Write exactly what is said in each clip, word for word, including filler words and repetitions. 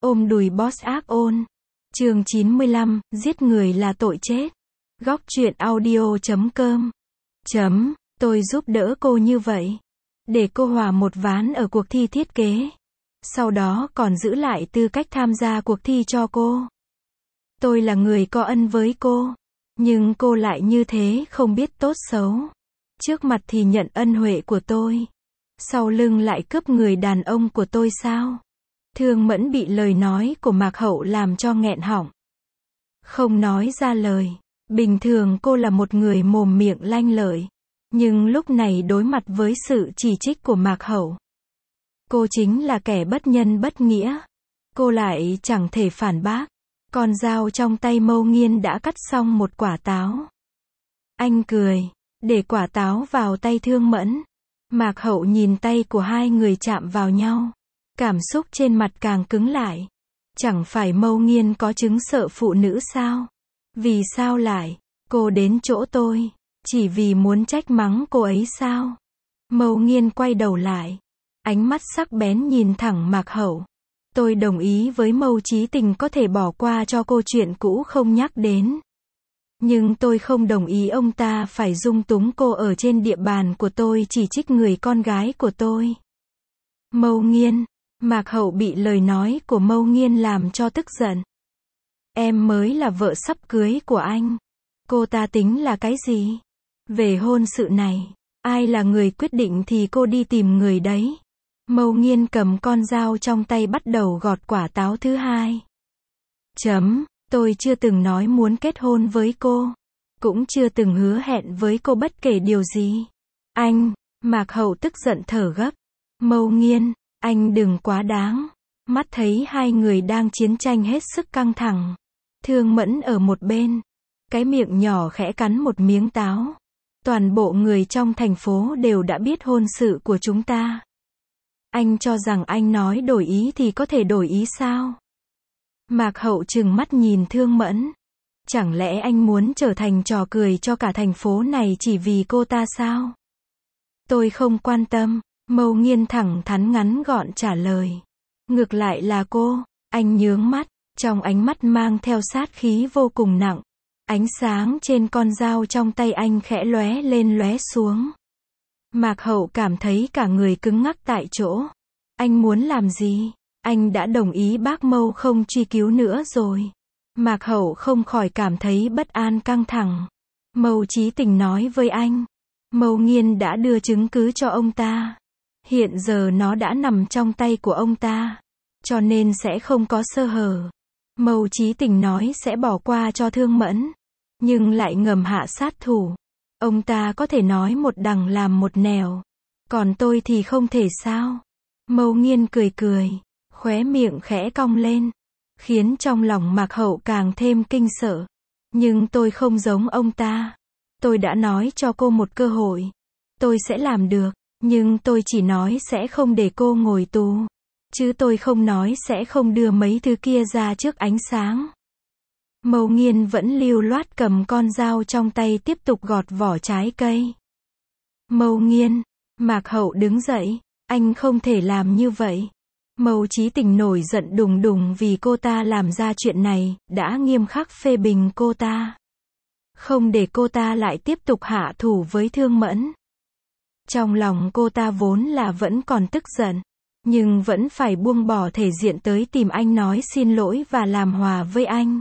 Ôm đùi boss ác ôn. Chương chín mươi lăm, giết người là tội chết. Góc truyện audio chấm com. Chấm, tôi giúp đỡ cô như vậy. Để cô hòa một ván ở cuộc thi thiết kế. Sau đó còn giữ lại tư cách tham gia cuộc thi cho cô. Tôi là người có ân với cô. Nhưng cô lại như thế không biết tốt xấu. Trước mặt thì nhận ân huệ của tôi. Sau lưng lại cướp người đàn ông của tôi sao? Thương Mẫn bị lời nói của Mạc Hậu làm cho nghẹn họng. Không nói ra lời. Bình thường cô là một người mồm miệng lanh lợi. Nhưng lúc này đối mặt với sự chỉ trích của Mạc Hậu. Cô chính là kẻ bất nhân bất nghĩa. Cô lại chẳng thể phản bác. Con dao trong tay Mâu Nghiên đã cắt xong một quả táo. Anh cười. Để quả táo vào tay Thương Mẫn. Mạc Hậu nhìn tay của hai người chạm vào nhau. Cảm xúc trên mặt càng cứng lại. Chẳng phải Mâu Nghiên có chứng sợ phụ nữ sao? Vì sao lại? Cô đến chỗ tôi. Chỉ vì muốn trách mắng cô ấy sao? Mâu Nghiên quay đầu lại. Ánh mắt sắc bén nhìn thẳng Mạc Hậu. Tôi đồng ý với Mâu Chí Tình có thể bỏ qua cho cô chuyện cũ không nhắc đến. Nhưng tôi không đồng ý ông ta phải dung túng cô ở trên địa bàn của tôi chỉ trích người con gái của tôi. Mâu Nghiên. Mạc Hậu bị lời nói của Mâu Nghiên làm cho tức giận. Em mới là vợ sắp cưới của anh. Cô ta tính là cái gì? Về hôn sự này, ai là người quyết định thì cô đi tìm người đấy. Mâu Nghiên cầm con dao trong tay bắt đầu gọt quả táo thứ hai. Chấm, tôi chưa từng nói muốn kết hôn với cô. Cũng chưa từng hứa hẹn với cô bất kể điều gì. Anh, Mạc Hậu tức giận thở gấp. Mâu Nghiên, anh đừng quá đáng. Mắt thấy hai người đang chiến tranh hết sức căng thẳng. Thương Mẫn ở một bên. Cái miệng nhỏ khẽ cắn một miếng táo. Toàn bộ người trong thành phố đều đã biết hôn sự của chúng ta. Anh cho rằng anh nói đổi ý thì có thể đổi ý sao? Mạc Hậu trừng mắt nhìn Thương Mẫn. Chẳng lẽ anh muốn trở thành trò cười cho cả thành phố này chỉ vì cô ta sao? Tôi không quan tâm. Mâu Nghiên thẳng thắn ngắn gọn trả lời. Ngược lại là cô. Anh nhướng mắt. Trong ánh mắt mang theo sát khí vô cùng nặng. Ánh sáng trên con dao trong tay anh khẽ lóe lên lóe xuống. Mạc Hậu cảm thấy cả người cứng ngắc tại chỗ. Anh muốn làm gì? Anh đã đồng ý bác Mâu không truy cứu nữa rồi. Mạc Hậu không khỏi cảm thấy bất an căng thẳng. Mâu Chí Tình nói với anh. Mâu Nghiên đã đưa chứng cứ cho ông ta. Hiện giờ nó đã nằm trong tay của ông ta. Cho nên sẽ không có sơ hở. Mâu Chí Tình nói sẽ bỏ qua cho Thương Mẫn. Nhưng lại ngầm hạ sát thủ. Ông ta có thể nói một đằng làm một nẻo. Còn tôi thì không thể sao? Mâu Nghiên cười cười. Khóe miệng khẽ cong lên. Khiến trong lòng Mạc Hậu càng thêm kinh sợ. Nhưng tôi không giống ông ta. Tôi đã nói cho cô một cơ hội. Tôi sẽ làm được. Nhưng tôi chỉ nói sẽ không để cô ngồi tù. Chứ tôi không nói sẽ không đưa mấy thứ kia ra trước ánh sáng. Mâu Nghiên vẫn lưu loát cầm con dao trong tay tiếp tục gọt vỏ trái cây. Mâu Nghiên. Mạc Hậu đứng dậy. Anh không thể làm như vậy. Mâu Chí Tình nổi giận đùng đùng vì cô ta làm ra chuyện này, đã nghiêm khắc phê bình cô ta. Không để cô ta lại tiếp tục hạ thủ với Thương Mẫn. Trong lòng cô ta vốn là vẫn còn tức giận. Nhưng vẫn phải buông bỏ thể diện tới tìm anh nói xin lỗi và làm hòa với anh.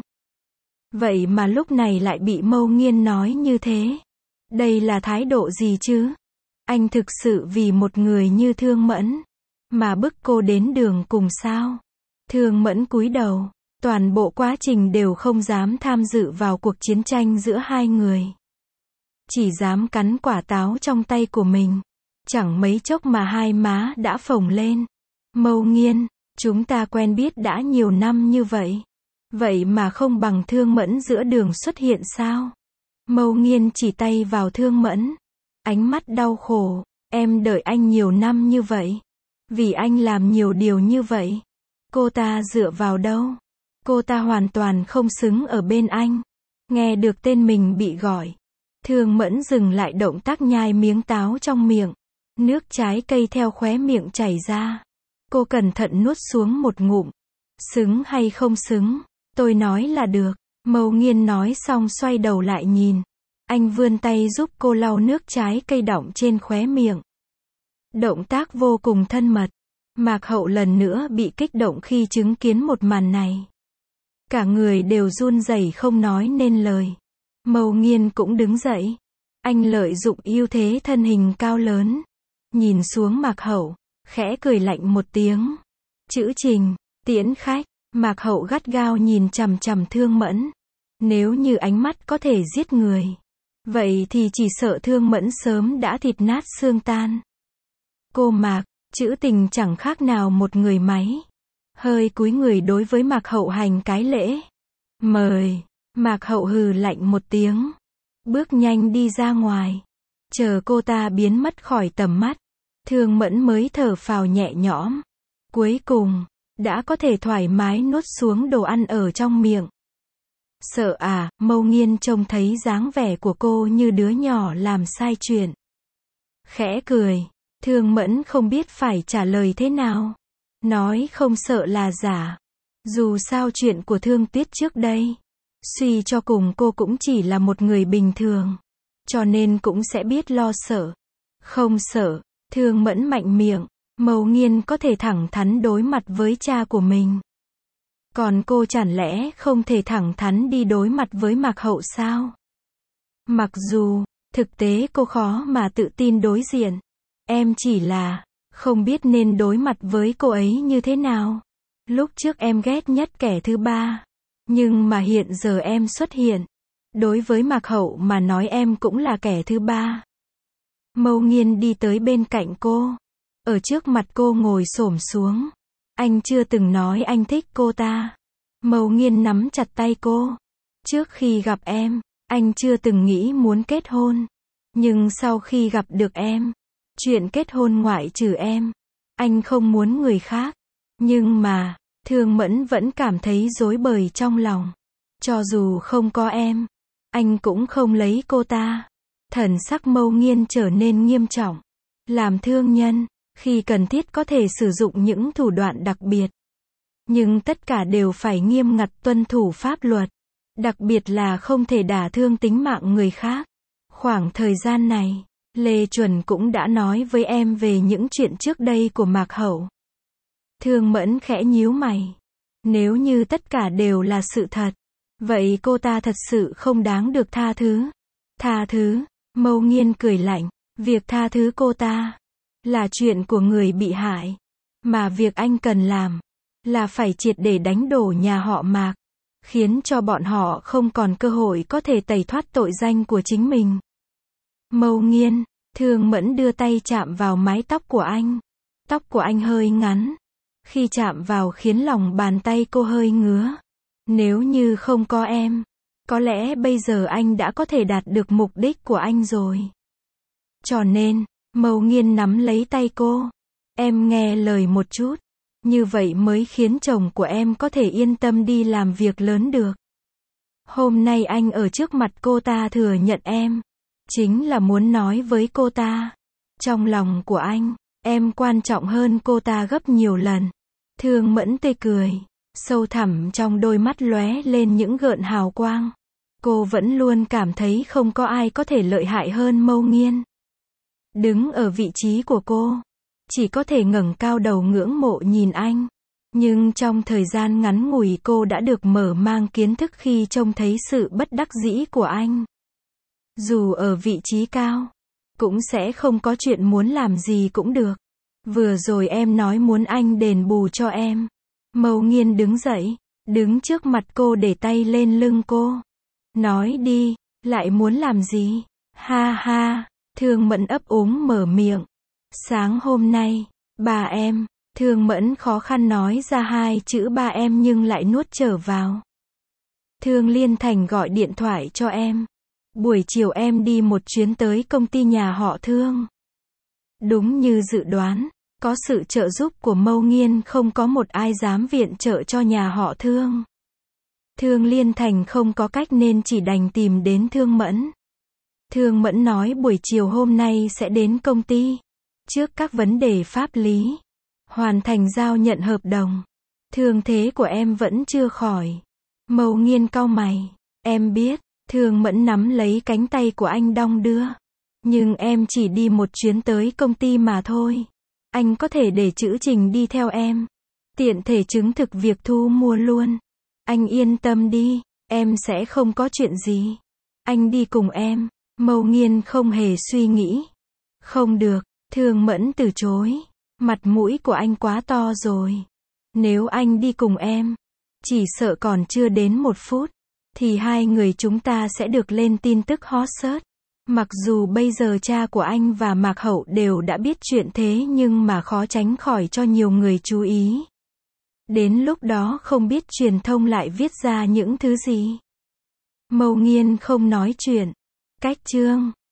Vậy mà lúc này lại bị Mâu Nghiên nói như thế. Đây là thái độ gì chứ? Anh thực sự vì một người như Thương Mẫn mà bức cô đến đường cùng sao? Thương Mẫn cúi đầu. Toàn bộ quá trình đều không dám tham dự vào cuộc chiến tranh giữa hai người. Chỉ dám cắn quả táo trong tay của mình. Chẳng mấy chốc mà hai má đã phồng lên. Mâu Nghiên, chúng ta quen biết đã nhiều năm như vậy. Vậy mà không bằng Thương Mẫn giữa đường xuất hiện sao? Mâu Nghiên chỉ tay vào Thương Mẫn. Ánh mắt đau khổ. Em đợi anh nhiều năm như vậy. Vì anh làm nhiều điều như vậy. Cô ta dựa vào đâu? Cô ta hoàn toàn không xứng ở bên anh. Nghe được tên mình bị gọi. Thương Mẫn dừng lại động tác nhai miếng táo trong miệng. Nước trái cây theo khóe miệng chảy ra. Cô cẩn thận nuốt xuống một ngụm. Xứng hay không xứng, tôi nói là được. Mâu Nghiên nói xong xoay đầu lại nhìn. Anh vươn tay giúp cô lau nước trái cây đọng trên khóe miệng. Động tác vô cùng thân mật. Mạc Hậu lần nữa bị kích động khi chứng kiến một màn này. Cả người đều run rẩy không nói nên lời. Mâu Nghiên cũng đứng dậy. Anh lợi dụng ưu thế thân hình cao lớn. Nhìn xuống Mạc Hậu, khẽ cười lạnh một tiếng. Chữ Trình, tiễn khách. Mạc Hậu gắt gao nhìn chằm chằm Thương Mẫn. Nếu như ánh mắt có thể giết người, vậy thì chỉ sợ Thương Mẫn sớm đã thịt nát xương tan. Cô Mạc, chữ Tình chẳng khác nào một người máy. Hơi cúi người đối với Mạc Hậu hành cái lễ. Mời. Mạc Hậu hừ lạnh một tiếng. Bước nhanh đi ra ngoài. Chờ cô ta biến mất khỏi tầm mắt. Thương Mẫn mới thở phào nhẹ nhõm. Cuối cùng, đã có thể thoải mái nuốt xuống đồ ăn ở trong miệng. Sợ à, Mâu Nghiên trông thấy dáng vẻ của cô như đứa nhỏ làm sai chuyện. Khẽ cười. Thương Mẫn không biết phải trả lời thế nào. Nói không sợ là giả. Dù sao chuyện của Thương Tuyết trước đây, suy cho cùng cô cũng chỉ là một người bình thường. Cho nên cũng sẽ biết lo sợ. Không sợ. Thương Mẫn mạnh miệng. Mâu Nghiên có thể thẳng thắn đối mặt với cha của mình. Còn cô chẳng lẽ không thể thẳng thắn đi đối mặt với Mạc Hậu sao? Mặc dù, thực tế cô khó mà tự tin đối diện. Em chỉ là, không biết nên đối mặt với cô ấy như thế nào. Lúc trước em ghét nhất kẻ thứ ba. Nhưng mà hiện giờ em xuất hiện. Đối với Mạc Hậu mà nói em cũng là kẻ thứ ba. Mâu Nghiên đi tới bên cạnh cô. Ở trước mặt cô ngồi xổm xuống. Anh chưa từng nói anh thích cô ta. Mâu Nghiên nắm chặt tay cô. Trước khi gặp em, anh chưa từng nghĩ muốn kết hôn. Nhưng sau khi gặp được em, chuyện kết hôn ngoại trừ em, anh không muốn người khác. Nhưng mà, Thương Mẫn vẫn cảm thấy rối bời trong lòng. Cho dù không có em, anh cũng không lấy cô ta. Thần sắc Mâu Nghiên trở nên nghiêm trọng. Làm thương nhân, khi cần thiết có thể sử dụng những thủ đoạn đặc biệt. Nhưng tất cả đều phải nghiêm ngặt tuân thủ pháp luật. Đặc biệt là không thể đả thương tính mạng người khác. Khoảng thời gian này, Lê Chuẩn cũng đã nói với em về những chuyện trước đây của Mạc Hậu. Thương Mẫn khẽ nhíu mày. Nếu như tất cả đều là sự thật, vậy cô ta thật sự không đáng được tha thứ. Tha thứ, Mâu Nghiên cười lạnh. Việc tha thứ cô ta là chuyện của người bị hại. Mà việc anh cần làm là phải triệt để đánh đổ nhà họ Mạc. Khiến cho bọn họ không còn cơ hội có thể tẩy thoát tội danh của chính mình. Mâu Nghiên, Thương Mẫn đưa tay chạm vào mái tóc của anh. Tóc của anh hơi ngắn. Khi chạm vào khiến lòng bàn tay cô hơi ngứa. Nếu như không có em, có lẽ bây giờ anh đã có thể đạt được mục đích của anh rồi. Cho nên, Mâu Nghiên nắm lấy tay cô. Em nghe lời một chút. Như vậy mới khiến chồng của em có thể yên tâm đi làm việc lớn được. Hôm nay anh ở trước mặt cô ta thừa nhận em. Chính là muốn nói với cô ta. Trong lòng của anh, em quan trọng hơn cô ta gấp nhiều lần. Thương Mẫn tươi cười. Sâu thẳm trong đôi mắt lóe lên những gợn hào quang. Cô vẫn luôn cảm thấy không có ai có thể lợi hại hơn Mâu Nghiên. Đứng ở vị trí của cô, chỉ có thể ngẩng cao đầu ngưỡng mộ nhìn anh. Nhưng trong thời gian ngắn ngủi cô đã được mở mang kiến thức khi trông thấy sự bất đắc dĩ của anh. Dù ở vị trí cao, cũng sẽ không có chuyện muốn làm gì cũng được. Vừa rồi em nói muốn anh đền bù cho em. Mâu Nghiên đứng dậy, đứng trước mặt cô để tay lên lưng cô. Nói đi, lại muốn làm gì? Ha ha, Thương Mẫn ấp úng mở miệng. Sáng hôm nay, ba em, Thương Mẫn khó khăn nói ra hai chữ ba em nhưng lại nuốt trở vào. Thương Liên Thành gọi điện thoại cho em. Buổi chiều em đi một chuyến tới công ty nhà họ Thương. Đúng như dự đoán, có sự trợ giúp của Mâu Nghiên không có một ai dám viện trợ cho nhà họ Thương. Thương Liên Thành không có cách nên chỉ đành tìm đến Thương Mẫn. Thương Mẫn nói buổi chiều hôm nay sẽ đến công ty. Trước các vấn đề pháp lý, hoàn thành giao nhận hợp đồng. Thương thế của em vẫn chưa khỏi. Mâu Nghiên cau mày. Em biết, Thương Mẫn nắm lấy cánh tay của anh đong đưa. Nhưng em chỉ đi một chuyến tới công ty mà thôi. Anh có thể để Trữ Trình đi theo em. Tiện thể chứng thực việc thu mua luôn. Anh yên tâm đi, em sẽ không có chuyện gì. Anh đi cùng em. Mâu Nghiên không hề suy nghĩ. Không được, Thương Mẫn từ chối. Mặt mũi của anh quá to rồi. Nếu anh đi cùng em, chỉ sợ còn chưa đến một phút, thì hai người chúng ta sẽ được lên tin tức hot search. Mặc dù bây giờ cha của anh và Mạc Hậu đều đã biết chuyện thế nhưng mà khó tránh khỏi cho nhiều người chú ý. Đến lúc đó không biết truyền thông lại viết ra những thứ gì. Mâu Nghiên không nói chuyện. Cách chương